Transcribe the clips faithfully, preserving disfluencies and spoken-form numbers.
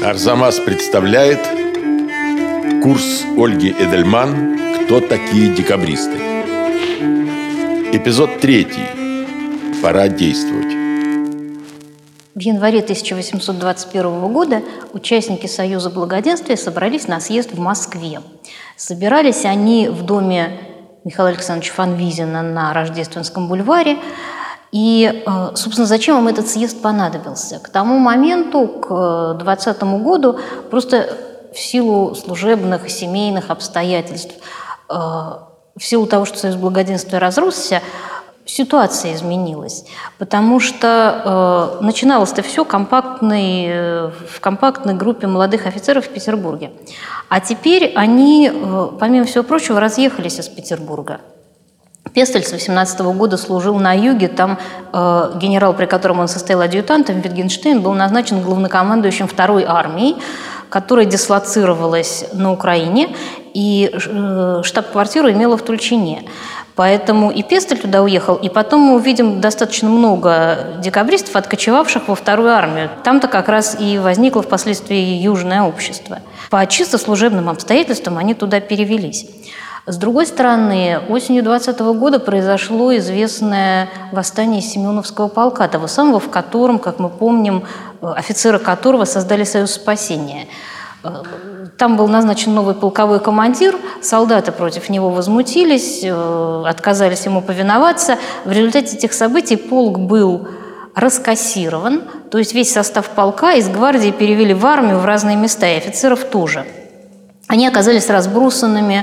Арзамас представляет курс Ольги Эдельман «Кто такие декабристы?». Эпизод третий. Пора действовать. В январе тысяча восемьсот двадцать первого года участники Союза Благоденствия собрались на съезд в Москве. Собирались они в доме Михаила Александровича Фанвизина на Рождественском бульваре. И, собственно, зачем им этот съезд понадобился? К тому моменту, к двадцатому году, просто в силу служебных и семейных обстоятельств, в силу того, что Союз Благоденствия разросся, ситуация изменилась, потому что э, начиналось-то все компактной, э, в компактной группе молодых офицеров в Петербурге. А теперь они, э, помимо всего прочего, разъехались из Петербурга. Пестель с восемнадцатого года служил на юге, там э, генерал, при котором он состоял адъютантом, Витгенштейн, был назначен главнокомандующим второй армией, которая дислоцировалась на Украине, и э, штаб-квартиру имела в Тульчине. Поэтому и Пестель туда уехал, и потом мы увидим достаточно много декабристов, откочевавших во вторую армию. Там-то как раз и возникло впоследствии Южное общество. По чисто служебным обстоятельствам они туда перевелись. С другой стороны, осенью двадцатого года произошло известное восстание Семеновского полка, того самого, в котором, как мы помним, офицеры которого создали Союз спасения. Там был назначен новый полковой командир, солдаты против него возмутились, отказались ему повиноваться. В результате этих событий полк был раскассирован, то есть весь состав полка из гвардии перевели в армию в разные места, и офицеров тоже. Они оказались разбросанными,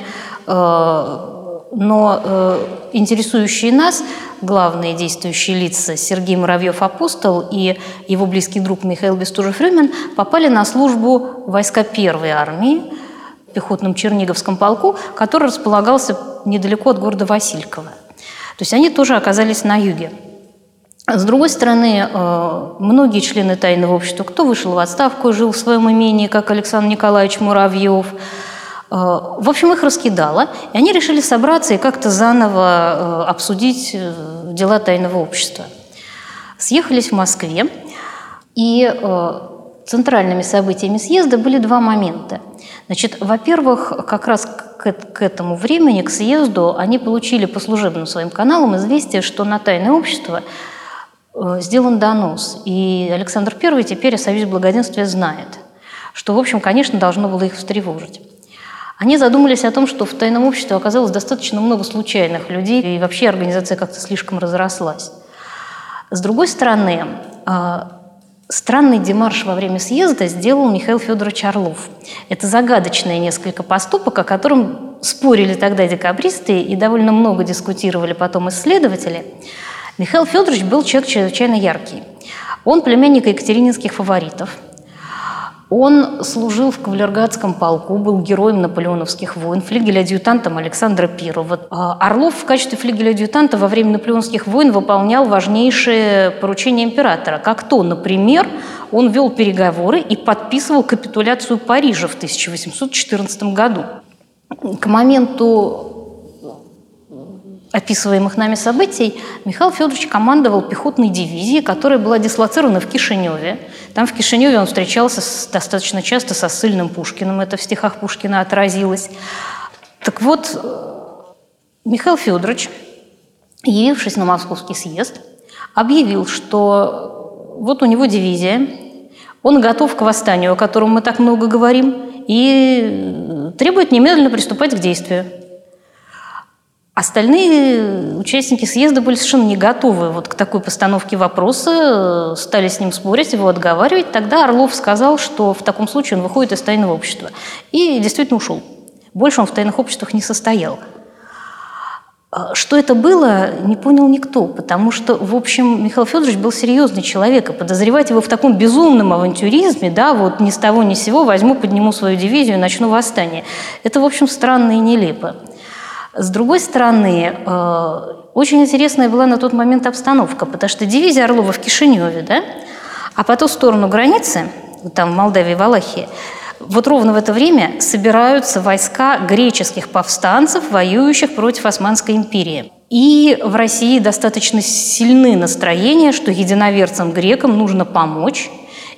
но интересующие нас главные действующие лица Сергей Муравьев-Апостол и его близкий друг Михаил Бестужев-Рюмин попали на службу в войска первой армии в пехотном Черниговском полку, который располагался недалеко от города Васильково. То есть они тоже оказались на юге. С другой стороны, многие члены тайного общества, кто вышел в отставку и жил в своем имении, как Александр Николаевич Муравьев, в общем, их раскидало, и они решили собраться и как-то заново обсудить дела тайного общества. Съехались в Москве, и центральными событиями съезда были два момента. Значит, во-первых, как раз к, к этому времени, к съезду, они получили по служебным своим каналам известие, что на тайное общество сделан донос, и Александр Первый теперь о Союзе Благоденствия знает, что, в общем, конечно, должно было их встревожить. Они задумались о том, что в тайном обществе оказалось достаточно много случайных людей, и вообще организация как-то слишком разрослась. С другой стороны, странный демарш во время съезда сделал Михаил Федорович Орлов. Это загадочный несколько поступок, о котором спорили тогда декабристы и довольно много дискутировали потом исследователи. Михаил Федорович был человек чрезвычайно яркий. Он племянник екатерининских фаворитов. Он служил в кавалергардском полку, был героем наполеоновских войн, флигель-адъютантом Александра Первого. Орлов в качестве флигель-адъютанта во время наполеоновских войн выполнял важнейшие поручения императора. Как то, например, он вел переговоры и подписывал капитуляцию Парижа в тысяча восемьсот четырнадцатом году. К моменту описываемых нами событий Михаил Федорович командовал пехотной дивизией, которая была дислоцирована в Кишиневе. Там в Кишиневе он встречался с, достаточно часто со ссыльным Пушкиным, это в стихах Пушкина отразилось. Так вот, Михаил Федорович, явившись на Московский съезд, объявил, что вот у него дивизия, он готов к восстанию, о котором мы так много говорим, и требует немедленно приступать к действию. Остальные участники съезда были совершенно не готовы вот к такой постановке вопроса, стали с ним спорить, его отговаривать. Тогда Орлов сказал, что в таком случае он выходит из тайного общества. И действительно ушел. Больше он в тайных обществах не состоял. Что это было, не понял никто, потому что, в общем, Михаил Федорович был серьезный человек, и подозревать его в таком безумном авантюризме, да, вот ни с того ни с сего возьму, подниму свою дивизию и начну восстание. Это, в общем, странно и нелепо. С другой стороны, очень интересная была на тот момент обстановка, потому что дивизия Орлова в Кишиневе, да, а по ту сторону границы, там в Молдавии, Валахии, вот ровно в это время собираются войска греческих повстанцев, воюющих против Османской империи. И в России достаточно сильны настроения, что единоверцам-грекам нужно помочь,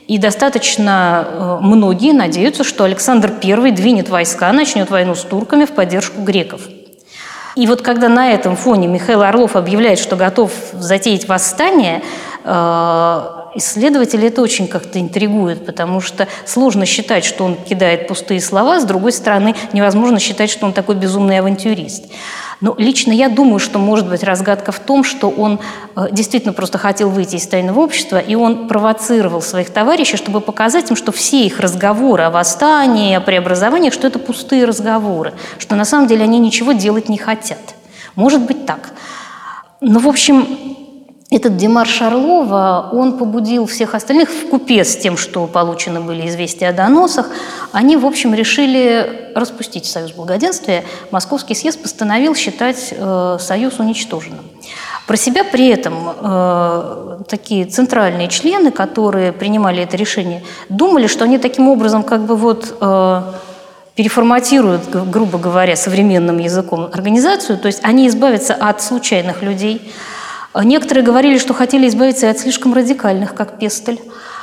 И достаточно многие надеются, что Александр Первый двинет войска, начнет войну с турками в поддержку греков. И вот когда на этом фоне Михаил Орлов объявляет, что готов затеять восстание, исследователи это очень как-то интригует, потому что сложно считать, что он кидает пустые слова, с другой стороны, невозможно считать, что он такой безумный авантюрист. Но лично я думаю, что, может быть, разгадка в том, что он действительно просто хотел выйти из тайного общества, и он провоцировал своих товарищей, чтобы показать им, что все их разговоры о восстании, о преобразованиях, что это пустые разговоры, что на самом деле они ничего делать не хотят. Может быть так. Но, в общем, этот демарш Орлова, он побудил всех остальных вкупе с тем, что получены были известия о доносах. Они, в общем, решили распустить Союз Благоденствия. Московский съезд постановил считать э, Союз уничтоженным. Про себя при этом э, такие центральные члены, которые принимали это решение, думали, что они таким образом как бы вот... Э, переформатируют, грубо говоря, современным языком организацию, то есть они избавятся от случайных людей. Некоторые говорили, что хотели избавиться и от слишком радикальных, как Пестель,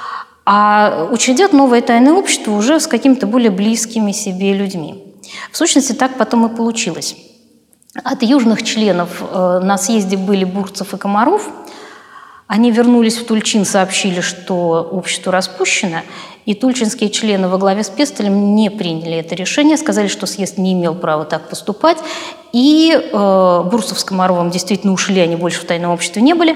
а учредят новое тайное общество уже с какими-то более близкими себе людьми. В сущности, так потом и получилось. От южных членов на съезде были Бурцев и Комаров. Они вернулись в Тульчин, сообщили, что общество распущено, и тульчинские члены во главе с Пестелем не приняли это решение, сказали, что съезд не имел права так поступать, и э, Бурцев с Комаровым действительно ушли, они больше в тайном обществе не были,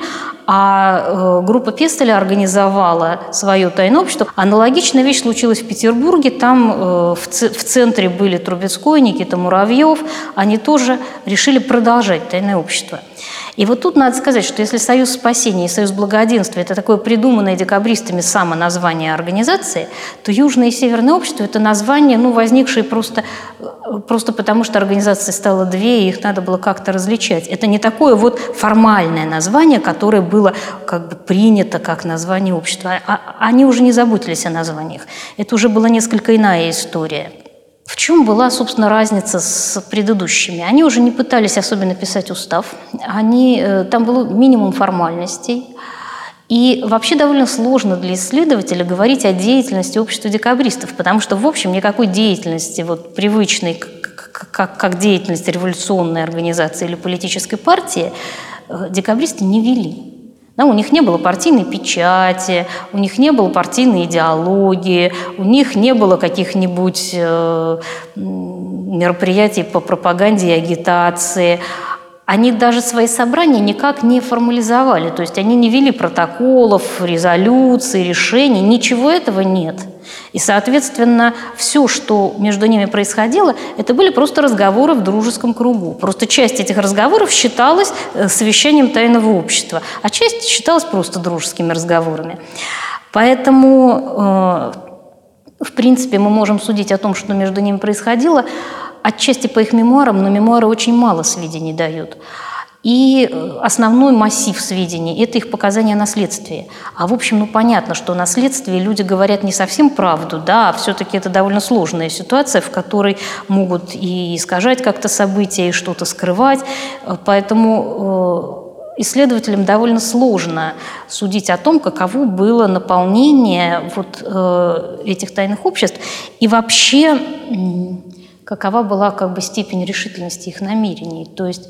а э, группа Пестеля организовала свое тайное общество. Аналогичная вещь случилась в Петербурге, там э, в, ц- в центре были Трубецкой, Никита Муравьев, они тоже решили продолжать тайное общество. И вот тут надо сказать, что если Союз спасения и Союз благоденствия – это такое придуманное декабристами самоназвание организации, то Южное и Северное общество – это название, ну, возникшее просто, просто потому, что организаций стало две, и их надо было как-то различать. Это не такое вот формальное название, которое было как бы принято как название общества. А они уже не заботились о названиях. Это уже была несколько иная история. В чем была, собственно, разница с предыдущими? Они уже не пытались особенно писать устав, они, там был минимум формальностей, и вообще довольно сложно для исследователя говорить о деятельности общества декабристов, потому что, в общем, никакой деятельности, вот, привычной, как, как деятельность революционной организации или политической партии, декабристы не вели. Да, у них не было партийной печати, у них не было партийной идеологии, у них не было каких-нибудь э, мероприятий по пропаганде и агитации. Они даже свои собрания никак не формализовали, то есть они не вели протоколов, резолюций, решений, ничего этого нет. И, соответственно, все, что между ними происходило, это были просто разговоры в дружеском кругу. Просто часть этих разговоров считалась совещанием тайного общества, а часть считалась просто дружескими разговорами. Поэтому, в принципе, мы можем судить о том, что между ними происходило, отчасти по их мемуарам, но мемуары очень мало сведений дают. И основной массив сведений – это их показания о наследстве. А в общем, ну понятно, что о наследстве люди говорят не совсем правду, да, а все-таки это довольно сложная ситуация, в которой могут и искажать как-то события, и что-то скрывать. Поэтому исследователям довольно сложно судить о том, каково было наполнение вот этих тайных обществ и вообще какова была как бы степень решительности их намерений. То есть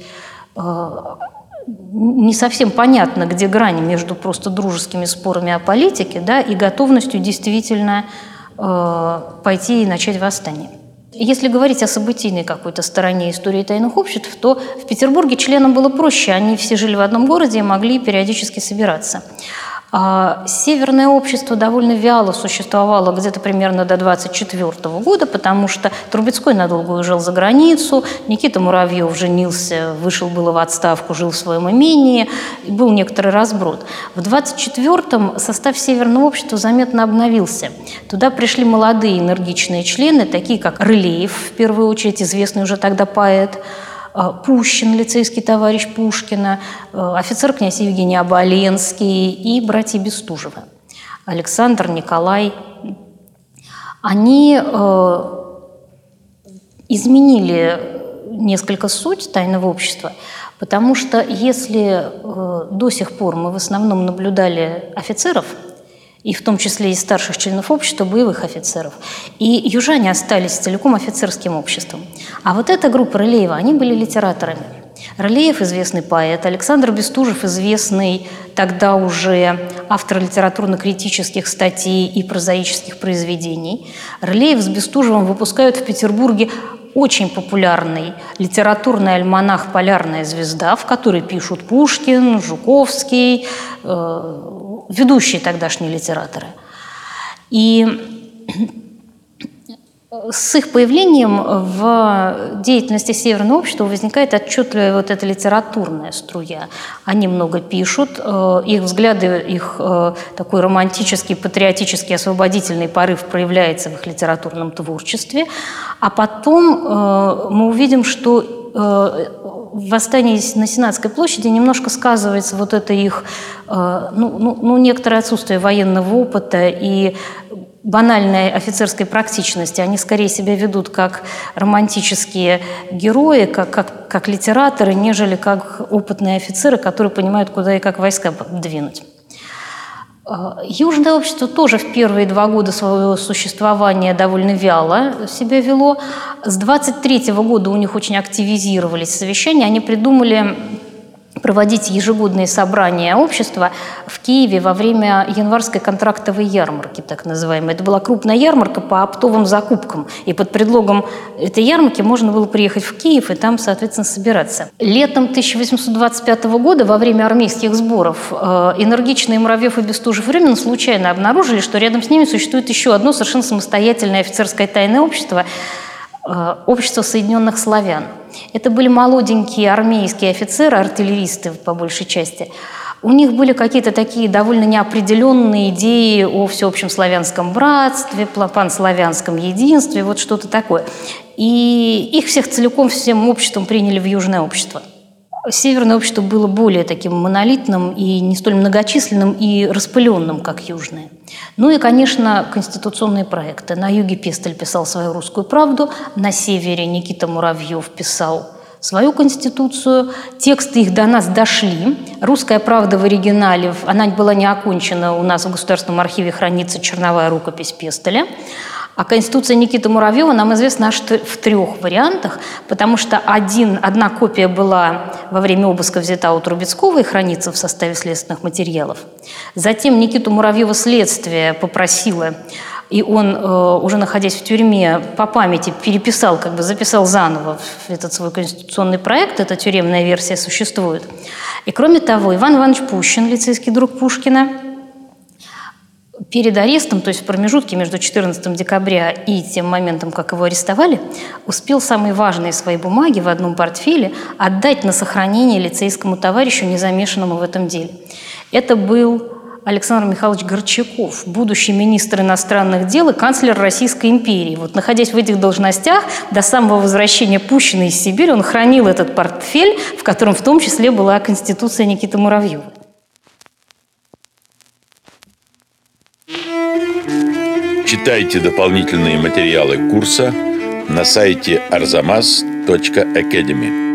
не совсем понятно, где грани между просто дружескими спорами о политике, да, и готовностью действительно э, пойти и начать восстание. Если говорить о событийной какой-то стороне истории тайных обществ, то в Петербурге членам было проще. Они все жили в одном городе и могли периодически собираться. А Северное общество довольно вяло существовало где-то примерно до двадцать четвёртого года, потому что Трубецкой надолго уезжал за границу, Никита Муравьев женился, вышел было в отставку, жил в своем имении, и был некоторый разброд. В двадцать четвёртом состав Северного общества заметно обновился. Туда пришли молодые энергичные члены, такие как Рылеев, в первую очередь известный уже тогда поэт, Пущин, лицейский товарищ Пушкина, офицер князь Евгений Оболенский и братья Бестужевы, Александр, Николай. Они э, изменили несколько суть тайного общества, потому что если э, до сих пор мы в основном наблюдали офицеров и в том числе и старших членов общества, боевых офицеров. И южане остались целиком офицерским обществом. А вот эта группа Рылеева, они были литераторами. Рылеев – известный поэт, Александр Бестужев – известный тогда уже автор литературно-критических статей и прозаических произведений. Рылеев с Бестужевым выпускают в Петербурге очень популярный литературный альманах «Полярная звезда», в который пишут Пушкин, Жуковский, э, ведущие тогдашние литераторы. И с их появлением в деятельности Северного общества возникает отчетливая вот эта литературная струя. Они много пишут, их взгляды, их такой романтический, патриотический, освободительный порыв проявляется в их литературном творчестве. А потом мы увидим, что в восстании на Сенатской площади немножко сказывается вот это их, ну, ну, ну, некоторое отсутствие военного опыта и банальной офицерской практичности. Они скорее себя ведут как романтические герои, как, как, как литераторы, нежели как опытные офицеры, которые понимают, куда и как войска двинуть. Южное общество тоже в первые два года своего существования довольно вяло себя вело. С двадцать третьего года у них очень активизировались совещания. Они придумали проводить ежегодные собрания общества в Киеве во время январской контрактовой ярмарки, так называемой. Это была крупная ярмарка по оптовым закупкам. И под предлогом этой ярмарки можно было приехать в Киев и там, соответственно, собираться. Летом тысяча восемьсот двадцать пятого года, во время армейских сборов, энергичные Муравьев и Бестужев-Рюмин случайно обнаружили, что рядом с ними существует еще одно совершенно самостоятельное офицерское тайное общество – Общество Соединенных Славян. Это были молоденькие армейские офицеры, артиллеристы по большей части. У них были какие-то такие довольно неопределенные идеи о всеобщем славянском братстве, панславянском единстве, вот что-то такое. И их всех целиком всем обществом приняли в Южное общество. Северное общество было более таким монолитным и не столь многочисленным и распыленным, как южное. Ну и, конечно, конституционные проекты. На юге Пестель писал свою «Русскую правду», на севере Никита Муравьев писал свою конституцию. Тексты их до нас дошли. «Русская правда» в оригинале, она была не окончена, у нас в Государственном архиве хранится черновая рукопись Пестеля. А конституция Никиты Муравьева нам известна аж в трех вариантах, потому что один, одна копия была во время обыска взята у Трубецкого и хранится в составе следственных материалов. Затем Никиту Муравьева следствие попросило, и он, уже находясь в тюрьме, по памяти переписал, как бы записал заново этот свой конституционный проект, эта тюремная версия существует. И кроме того, Иван Иванович Пущин, лицейский друг Пушкина, перед арестом, то есть в промежутке между четырнадцатым декабря и тем моментом, как его арестовали, успел самые важные свои бумаги в одном портфеле отдать на сохранение лицейскому товарищу, не замешанному в этом деле. Это был Александр Михайлович Горчаков, будущий министр иностранных дел и канцлер Российской империи. Вот, находясь в этих должностях, до самого возвращения Пущина из Сибири, он хранил этот портфель, в котором в том числе была конституция Никиты Муравьева. Читайте дополнительные материалы курса на сайте арзамас точка академи.